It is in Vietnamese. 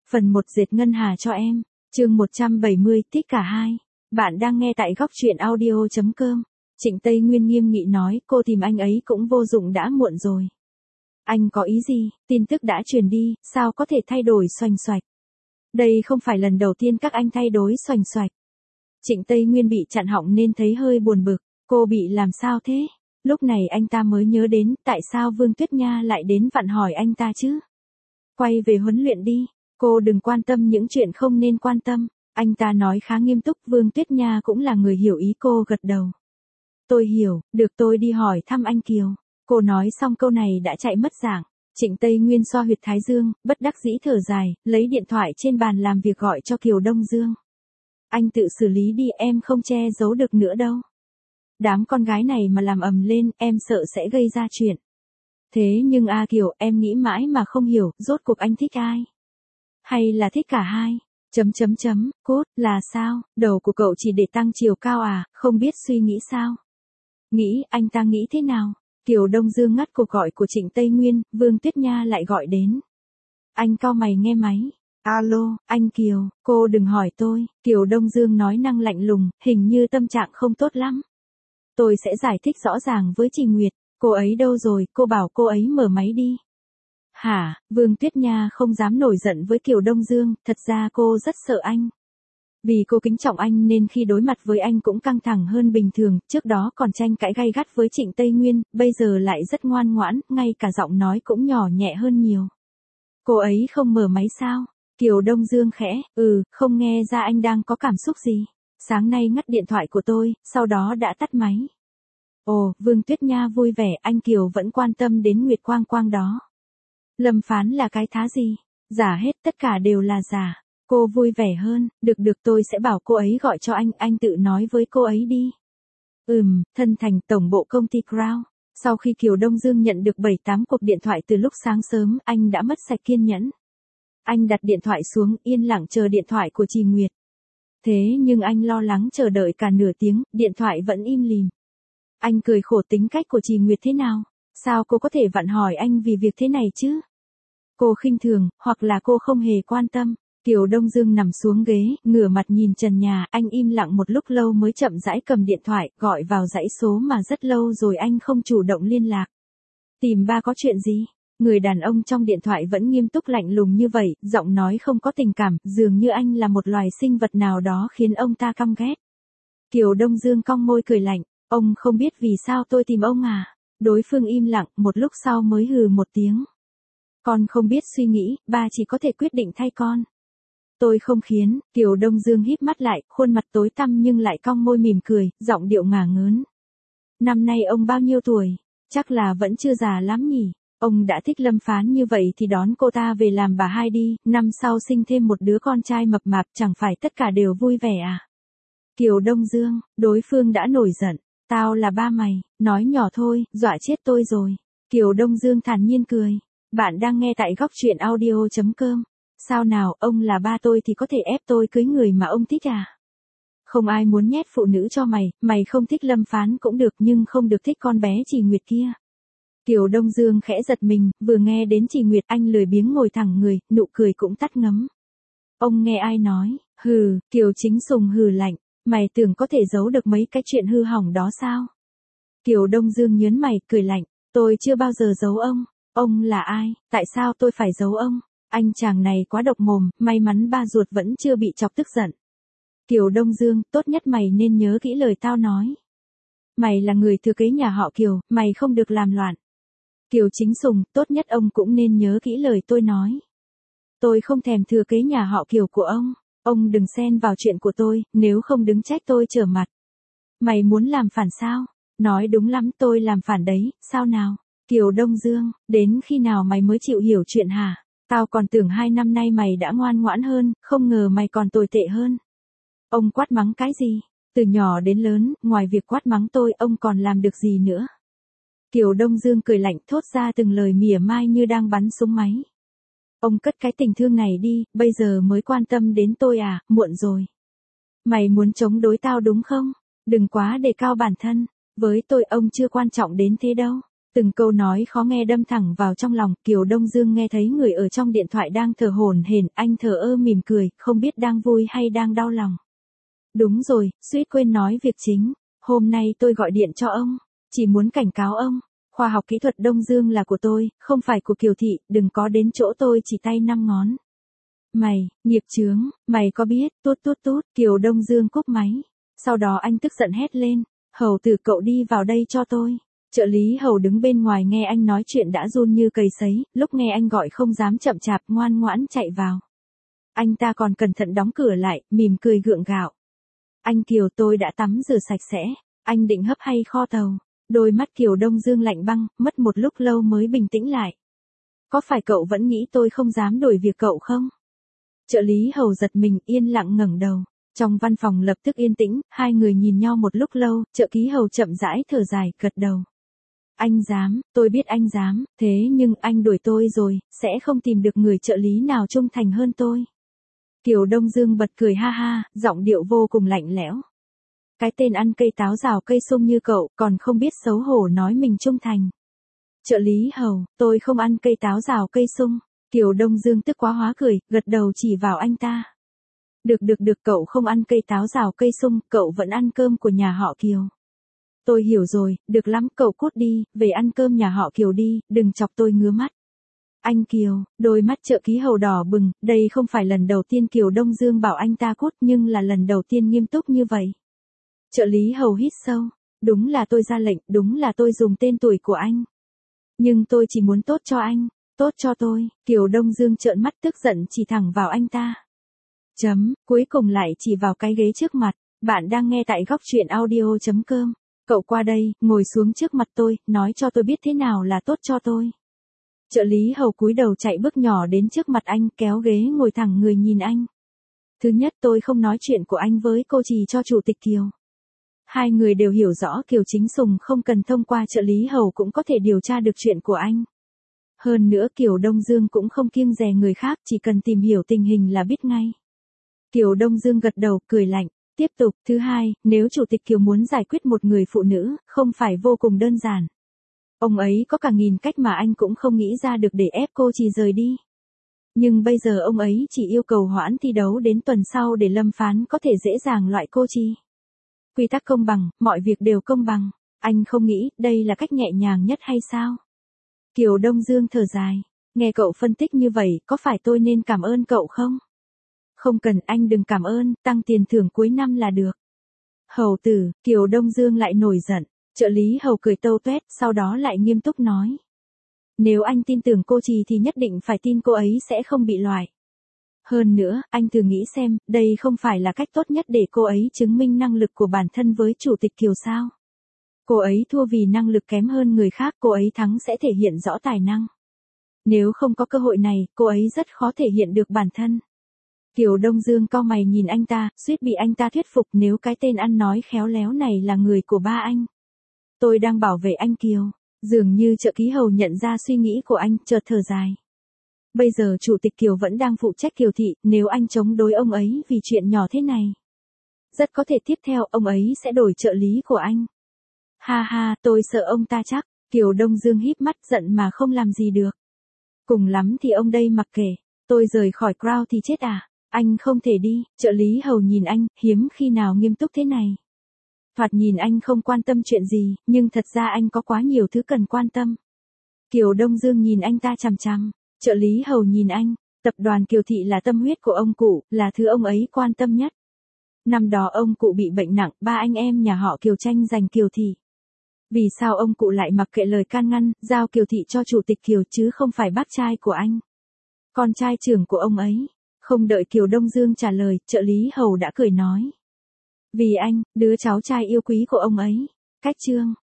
Phần 1 dệt ngân hà cho em. Chương 170 thích cả hai. Bạn đang nghe tại góc truyện audio.com. Trịnh Tây Nguyên nghiêm nghị nói, cô tìm anh ấy cũng vô dụng, đã muộn rồi. Anh có ý gì? Tin tức đã truyền đi, sao có thể thay đổi xoành xoạch? Đây không phải lần đầu tiên các anh thay đổi xoành xoạch. Trịnh Tây Nguyên bị chặn họng nên thấy hơi buồn bực. Cô bị làm sao thế? Lúc này anh ta mới nhớ đến tại sao Vương Tuyết Nha lại đến vặn hỏi anh ta chứ. Quay về huấn luyện đi, cô đừng quan tâm những chuyện không nên quan tâm. Anh ta nói khá nghiêm túc. Vương Tuyết Nha cũng là người hiểu ý, cô gật đầu. Tôi hiểu, được, tôi đi hỏi thăm anh Kiều. Cô nói xong câu này đã chạy mất dạng. Trịnh Tây Nguyên xoa huyệt thái dương, bất đắc dĩ thở dài, lấy điện thoại trên bàn làm việc gọi cho Kiều Đông Dương. Anh tự xử lý đi, em không che giấu được nữa đâu. Đám con gái này mà làm ầm lên, em sợ sẽ gây ra chuyện. Thế nhưng Kiều, em nghĩ mãi mà không hiểu, rốt cuộc anh thích ai? Hay là thích cả hai? Cốt, là sao? Đầu của cậu chỉ để tăng chiều cao à, không biết suy nghĩ sao? Nghĩ, anh ta nghĩ thế nào? Kiều Đông Dương ngắt cuộc gọi của Trịnh Tây Nguyên, Vương Tuyết Nha lại gọi đến. Anh cau mày nghe máy. Alo, anh Kiều, cô đừng hỏi tôi. Kiều Đông Dương nói năng lạnh lùng, hình như tâm trạng không tốt lắm. Tôi sẽ giải thích rõ ràng với Trình Nguyệt. Cô ấy đâu rồi, cô bảo cô ấy mở máy đi. Hả? Vương Tuyết Nha không dám nổi giận với Kiều Đông Dương, thật ra cô rất sợ anh. Vì cô kính trọng anh nên khi đối mặt với anh cũng căng thẳng hơn bình thường, trước đó còn tranh cãi gay gắt với Trịnh Tây Nguyên, bây giờ lại rất ngoan ngoãn, ngay cả giọng nói cũng nhỏ nhẹ hơn nhiều. Cô ấy không mở máy sao? Kiều Đông Dương khẽ, không nghe ra anh đang có cảm xúc gì. Sáng nay ngắt điện thoại của tôi, sau đó đã tắt máy. Ồ, Vương Tuyết Nha vui vẻ, anh Kiều vẫn quan tâm đến Nguyệt Quang Quang đó. Lâm Phán là cái thá gì? Giả hết, tất cả đều là giả. Cô vui vẻ hơn, được tôi sẽ bảo cô ấy gọi cho anh tự nói với cô ấy đi. Thân thành tổng bộ công ty Crown. Sau khi Kiều Đông Dương nhận được 7-8 cuộc điện thoại từ lúc sáng sớm, anh đã mất sạch kiên nhẫn. Anh đặt điện thoại xuống, yên lặng chờ điện thoại của Trì Nguyệt. Thế nhưng anh lo lắng chờ đợi cả nửa tiếng, điện thoại vẫn im lìm. Anh cười khổ, tính cách của Trì Nguyệt thế nào? Sao cô có thể vặn hỏi anh vì việc thế này chứ? Cô khinh thường, hoặc là cô không hề quan tâm. Kiều Đông Dương nằm xuống ghế, ngửa mặt nhìn trần nhà, anh im lặng một lúc lâu mới chậm rãi cầm điện thoại, gọi vào dãy số mà rất lâu rồi anh không chủ động liên lạc. Tìm ba có chuyện gì? Người đàn ông trong điện thoại vẫn nghiêm túc lạnh lùng như vậy, giọng nói không có tình cảm, dường như anh là một loài sinh vật nào đó khiến ông ta căm ghét. Kiều Đông Dương cong môi cười lạnh, ông không biết vì sao tôi tìm ông à? Đối phương im lặng, một lúc sau mới hừ một tiếng. Con không biết suy nghĩ, ba chỉ có thể quyết định thay con. Tôi không khiến. Kiều Đông Dương híp mắt lại, khuôn mặt tối tăm nhưng lại cong môi mỉm cười, giọng điệu ngả ngớn. Năm nay ông bao nhiêu tuổi? Chắc là vẫn chưa già lắm nhỉ? Ông đã thích Lâm Phán như vậy thì đón cô ta về làm bà hai đi, năm sau sinh thêm một đứa con trai mập mạp, chẳng phải tất cả đều vui vẻ à? Kiều Đông Dương, đối phương đã nổi giận. Tao là ba mày, nói nhỏ thôi, dọa chết tôi rồi. Kiều Đông Dương thản nhiên cười. Bạn đang nghe tại góc truyện audio.com. Sao nào, ông là ba tôi thì có thể ép tôi cưới người mà ông thích à? Không ai muốn nhét phụ nữ cho mày không thích Lâm Phán cũng được nhưng không được thích con bé Trì Nguyệt kia. Kiều Đông Dương khẽ giật mình, vừa nghe đến Trì Nguyệt anh lười biếng ngồi thẳng người, nụ cười cũng tắt ngấm. Ông nghe ai nói? Kiều Chính Sùng hừ lạnh, mày tưởng có thể giấu được mấy cái chuyện hư hỏng đó sao? Kiều Đông Dương nhớn mày, cười lạnh, tôi chưa bao giờ giấu ông. Ông là ai? Tại sao tôi phải giấu ông? Anh chàng này quá độc mồm, may mắn ba ruột vẫn chưa bị chọc tức giận. Kiều Đông Dương, tốt nhất mày nên nhớ kỹ lời tao nói. Mày là người thừa kế nhà họ Kiều, mày không được làm loạn. Kiều Chính Sùng, tốt nhất ông cũng nên nhớ kỹ lời tôi nói. Tôi không thèm thừa kế nhà họ Kiều của ông đừng xen vào chuyện của tôi, nếu không đứng trách tôi trở mặt. Mày muốn làm phản sao? Nói đúng lắm, tôi làm phản đấy, sao nào? Kiều Đông Dương, đến khi nào mày mới chịu hiểu chuyện hả? Tao còn tưởng 2 năm nay mày đã ngoan ngoãn hơn, không ngờ mày còn tồi tệ hơn. Ông quát mắng cái gì? Từ nhỏ đến lớn, ngoài việc quát mắng tôi, ông còn làm được gì nữa? Kiều Đông Dương cười lạnh thốt ra từng lời mỉa mai như đang bắn súng máy. Ông cất cái tình thương này đi, bây giờ mới quan tâm đến tôi à, muộn rồi. Mày muốn chống đối tao đúng không? Đừng quá đề cao bản thân, với tôi ông chưa quan trọng đến thế đâu. Từng câu nói khó nghe đâm thẳng vào trong lòng, Kiều Đông Dương nghe thấy người ở trong điện thoại đang thở hổn hển, anh thờ ơ mỉm cười, không biết đang vui hay đang đau lòng. Đúng rồi, suýt quên nói việc chính, hôm nay tôi gọi điện cho ông, chỉ muốn cảnh cáo ông, khoa học kỹ thuật Đông Dương là của tôi, không phải của Kiều Thị, đừng có đến chỗ tôi chỉ tay 5 ngón. Mày, nghiệp chướng, mày có biết, tút tút tút, Kiều Đông Dương cúp máy. Sau đó anh tức giận hét lên, Hầu Tử cậu đi vào đây cho tôi. Trợ lý Hầu đứng bên ngoài nghe anh nói chuyện đã run như cầy sấy, lúc nghe anh gọi không dám chậm chạp, ngoan ngoãn chạy vào. Anh ta còn cẩn thận đóng cửa lại, mỉm cười gượng gạo. Anh Kiều, tôi đã tắm rửa sạch sẽ, anh định hấp hay kho tàu. Đôi mắt Kiều Đông Dương lạnh băng, mất một lúc lâu mới bình tĩnh lại. Có phải cậu vẫn nghĩ tôi không dám đổi việc cậu không? Trợ lý Hầu giật mình, yên lặng ngẩng đầu. Trong văn phòng lập tức yên tĩnh, hai người nhìn nhau một lúc lâu, trợ lý Hầu chậm rãi thở dài, gật đầu. Anh dám, tôi biết anh dám, thế nhưng anh đuổi tôi rồi, sẽ không tìm được người trợ lý nào trung thành hơn tôi. Kiều Đông Dương bật cười ha ha, giọng điệu vô cùng lạnh lẽo. Cái tên ăn cây táo rào cây sung như cậu, còn không biết xấu hổ nói mình trung thành. Trợ lý Hầu, tôi không ăn cây táo rào cây sung. Kiều Đông Dương tức quá hóa cười, gật đầu chỉ vào anh ta. Được, cậu không ăn cây táo rào cây sung, cậu vẫn ăn cơm của nhà họ Kiều. Tôi hiểu rồi, được lắm, cậu cút đi, về ăn cơm nhà họ Kiều đi, đừng chọc tôi ngứa mắt. Anh Kiều, đôi mắt trợ lý Hầu đỏ bừng, đây không phải lần đầu tiên Kiều Đông Dương bảo anh ta cút nhưng là lần đầu tiên nghiêm túc như vậy. Trợ lý Hầu hít sâu, đúng là tôi ra lệnh, đúng là tôi dùng tên tuổi của anh. Nhưng tôi chỉ muốn tốt cho anh, tốt cho tôi. Kiều Đông Dương trợn mắt tức giận chỉ thẳng vào anh ta. Cuối cùng lại chỉ vào cái ghế trước mặt, bạn đang nghe tại góc truyện audio.com. Cậu qua đây, ngồi xuống trước mặt tôi, nói cho tôi biết thế nào là tốt cho tôi. Trợ lý Hầu cúi đầu chạy bước nhỏ đến trước mặt anh, kéo ghế ngồi thẳng người nhìn anh. Thứ nhất, tôi không nói chuyện của anh với cô Trì cho Chủ tịch Kiều. Hai người đều hiểu rõ Kiều Chính Sùng không cần thông qua trợ lý Hầu cũng có thể điều tra được chuyện của anh. Hơn nữa Kiều Đông Dương cũng không kiêng dè người khác, chỉ cần tìm hiểu tình hình là biết ngay. Kiều Đông Dương gật đầu, cười lạnh. Tiếp tục, thứ hai, nếu Chủ tịch Kiều muốn giải quyết một người phụ nữ, không phải vô cùng đơn giản. Ông ấy có cả nghìn cách mà anh cũng không nghĩ ra được để ép cô Trì rời đi. Nhưng bây giờ ông ấy chỉ yêu cầu hoãn thi đấu đến tuần sau để lâm phán có thể dễ dàng loại cô Trì. Quy tắc công bằng, mọi việc đều công bằng. Anh không nghĩ đây là cách nhẹ nhàng nhất hay sao? Kiều Đông Dương thở dài. Nghe cậu phân tích như vậy, có phải tôi nên cảm ơn cậu không? Không cần, anh đừng cảm ơn, tăng tiền thưởng cuối năm là được. Hầu Tử, Kiều Đông Dương lại nổi giận. Trợ lý Hầu cười tâu tuét, sau đó lại nghiêm túc nói. Nếu anh tin tưởng cô Trì thì nhất định phải tin cô ấy sẽ không bị loại. Hơn nữa, anh thử nghĩ xem, đây không phải là cách tốt nhất để cô ấy chứng minh năng lực của bản thân với Chủ tịch Kiều sao? Cô ấy thua vì năng lực kém hơn người khác, cô ấy thắng sẽ thể hiện rõ tài năng. Nếu không có cơ hội này, cô ấy rất khó thể hiện được bản thân. Kiều Đông Dương cau mày nhìn anh ta, suýt bị anh ta thuyết phục, nếu cái tên ăn nói khéo léo này là người của ba anh. Tôi đang bảo vệ anh Kiều. Dường như trợ lý Hầu nhận ra suy nghĩ của anh, chợt thở dài. Bây giờ Chủ tịch Kiều vẫn đang phụ trách Kiều Thị, nếu anh chống đối ông ấy vì chuyện nhỏ thế này. Rất có thể tiếp theo ông ấy sẽ đổi trợ lý của anh. Ha ha, tôi sợ ông ta chắc. Kiều Đông Dương híp mắt giận mà không làm gì được. Cùng lắm thì ông đây mặc kệ. Tôi rời khỏi Crown thì chết à? Anh không thể đi. Trợ lý Hầu nhìn anh, hiếm khi nào nghiêm túc thế này. Thoạt nhìn anh không quan tâm chuyện gì, nhưng thật ra anh có quá nhiều thứ cần quan tâm. Kiều Đông Dương nhìn anh ta chằm chằm. Trợ lý Hầu nhìn anh. Tập đoàn Kiều Thị là tâm huyết của ông cụ, là thứ ông ấy quan tâm nhất. Năm đó ông cụ bị bệnh nặng, ba anh em nhà họ Kiều tranh giành Kiều Thị. Vì sao ông cụ lại mặc kệ lời can ngăn, giao Kiều Thị cho Chủ tịch Kiều chứ không phải bác trai của anh? Con trai trưởng của ông ấy. Không đợi Kiều Đông Dương trả lời, trợ lý Hầu đã cười nói. Vì anh, đứa cháu trai yêu quý của ông ấy. Cách chương.